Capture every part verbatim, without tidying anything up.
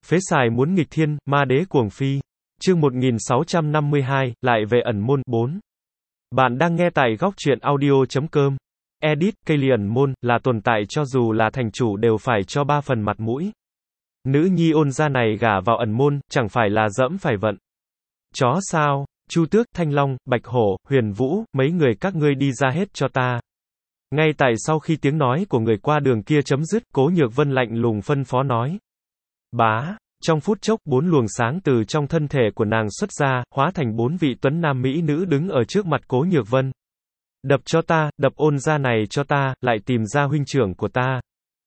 Phế xài muốn nghịch thiên, ma đế cuồng phi. Chương một nghìn sáu trăm năm mươi hai, lại về ẩn môn, bốn. Bạn đang nghe tại góc truyện audio chấm com. Edit, Kaylee ẩn môn, là tồn tại cho dù là thành chủ đều phải cho ba phần mặt mũi. Nữ nhi ôn gia này gả vào ẩn môn, chẳng phải là dẫm phải vận. Chó sao? Chu Tước, Thanh Long, Bạch Hổ, Huyền Vũ, mấy người các ngươi đi ra hết cho ta. Ngay tại sau khi tiếng nói của người qua đường kia chấm dứt, Cố Nhược Vân lạnh lùng phân phó nói. Bá, trong phút chốc, bốn luồng sáng từ trong thân thể của nàng xuất ra, hóa thành bốn vị tuấn nam mỹ nữ đứng ở trước mặt Cố Nhược Vân. Đập cho ta, đập ôn gia này cho ta, lại tìm ra huynh trưởng của ta.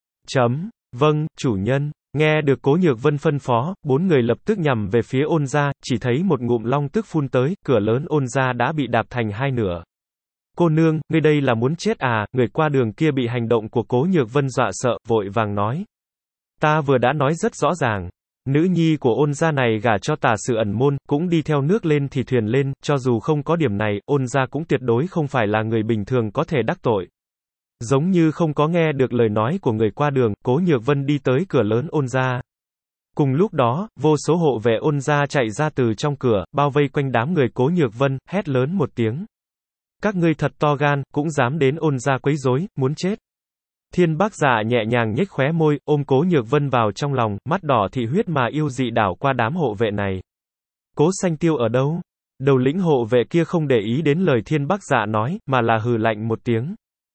Chấm, vâng, chủ nhân. Nghe được Cố Nhược Vân phân phó, bốn người lập tức nhằm về phía ôn gia, chỉ thấy một ngụm long tức phun tới, cửa lớn ôn gia đã bị đạp thành hai nửa. Cô nương, ngươi đây là muốn chết à? Người qua đường kia bị hành động của Cố Nhược Vân dọa sợ, vội vàng nói. Ta vừa đã nói rất rõ ràng. Nữ nhi của ôn gia này gả cho tà sự ẩn môn, cũng đi theo nước lên thì thuyền lên, cho dù không có điểm này, ôn gia cũng tuyệt đối không phải là người bình thường có thể đắc tội. Giống như không có nghe được lời nói của người qua đường, Cố Nhược Vân đi tới cửa lớn ôn gia. Cùng lúc đó, vô số hộ vệ ôn gia chạy ra từ trong cửa, bao vây quanh đám người Cố Nhược Vân, hét lớn một tiếng. Các ngươi thật to gan, cũng dám đến ôn gia quấy rối, muốn chết. Thiên Bác Dạ nhẹ nhàng nhếch khóe môi, ôm Cố Nhược Vân vào trong lòng, mắt đỏ thị huyết mà yêu dị đảo qua đám hộ vệ này. Cố Xanh Tiêu ở đâu? Đầu lĩnh hộ vệ kia không để ý đến lời Thiên Bác Dạ nói, mà là hừ lạnh một tiếng.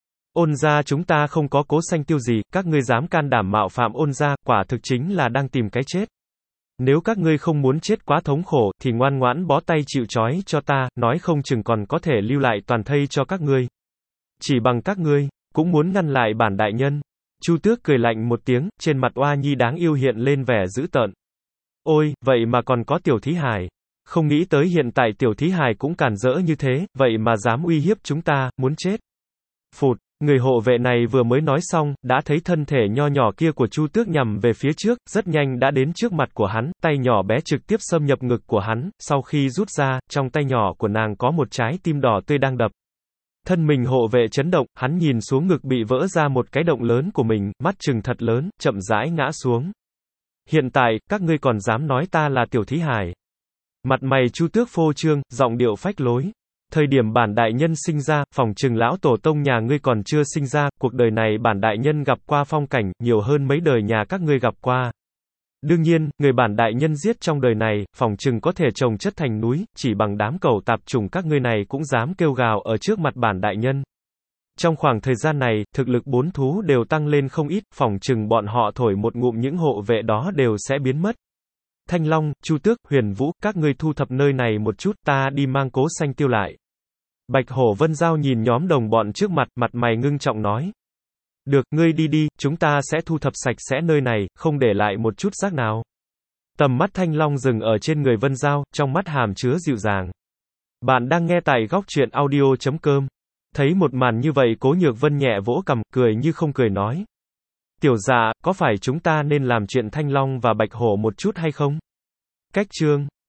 Ôn gia chúng ta không có Cố Xanh Tiêu gì, các ngươi dám can đảm mạo phạm ôn gia, quả thực chính là đang tìm cái chết. Nếu các ngươi không muốn chết quá thống khổ, thì ngoan ngoãn bó tay chịu trói cho ta, nói không chừng còn có thể lưu lại toàn thây cho các ngươi. Chỉ bằng các ngươi, cũng muốn ngăn lại bản đại nhân. Chu Tước cười lạnh một tiếng, trên mặt oa nhi đáng yêu hiện lên vẻ dữ tợn. Ôi, vậy mà còn có tiểu thí hài. Không nghĩ tới hiện tại tiểu thí hài cũng càn rỡ như thế, vậy mà dám uy hiếp chúng ta, muốn chết. Phụt. Người hộ vệ này vừa mới nói xong, đã thấy thân thể nho nhỏ kia của Chu Tước nhằm về phía trước, rất nhanh đã đến trước mặt của hắn, tay nhỏ bé trực tiếp xâm nhập ngực của hắn, sau khi rút ra, trong tay nhỏ của nàng có một trái tim đỏ tươi đang đập. Thân mình hộ vệ chấn động, hắn nhìn xuống ngực bị vỡ ra một cái động lớn của mình, mắt trừng thật lớn, chậm rãi ngã xuống. Hiện tại, các ngươi còn dám nói ta là tiểu thí hài. Mặt mày Chu Tước phô trương, giọng điệu phách lối. Thời điểm bản đại nhân sinh ra, phòng trừng lão tổ tông nhà ngươi còn chưa sinh ra, cuộc đời này bản đại nhân gặp qua phong cảnh, nhiều hơn mấy đời nhà các ngươi gặp qua. Đương nhiên, người bản đại nhân giết trong đời này, phòng trừng có thể trồng chất thành núi, chỉ bằng đám cẩu tạp chủng các ngươi này cũng dám kêu gào ở trước mặt bản đại nhân. Trong khoảng thời gian này, thực lực bốn thú đều tăng lên không ít, phòng trừng bọn họ thổi một ngụm những hộ vệ đó đều sẽ biến mất. Thanh Long, Chu Tước, Huyền Vũ, các ngươi thu thập nơi này một chút, ta đi mang Cố Xanh Tiêu lại. Bạch Hổ Vân Giao nhìn nhóm đồng bọn trước mặt, mặt mày ngưng trọng nói. Được, ngươi đi đi, chúng ta sẽ thu thập sạch sẽ nơi này, không để lại một chút rác nào. Tầm mắt Thanh Long dừng ở trên người Vân Giao, trong mắt hàm chứa dịu dàng. Bạn đang nghe tại góc truyện audio chấm com. Thấy một màn như vậy Cố Nhược Vân nhẹ vỗ cằm, cười như không cười nói. Tiểu dạ, có phải chúng ta nên làm chuyện Thanh Long và Bạch Hổ một chút hay không? Cách chương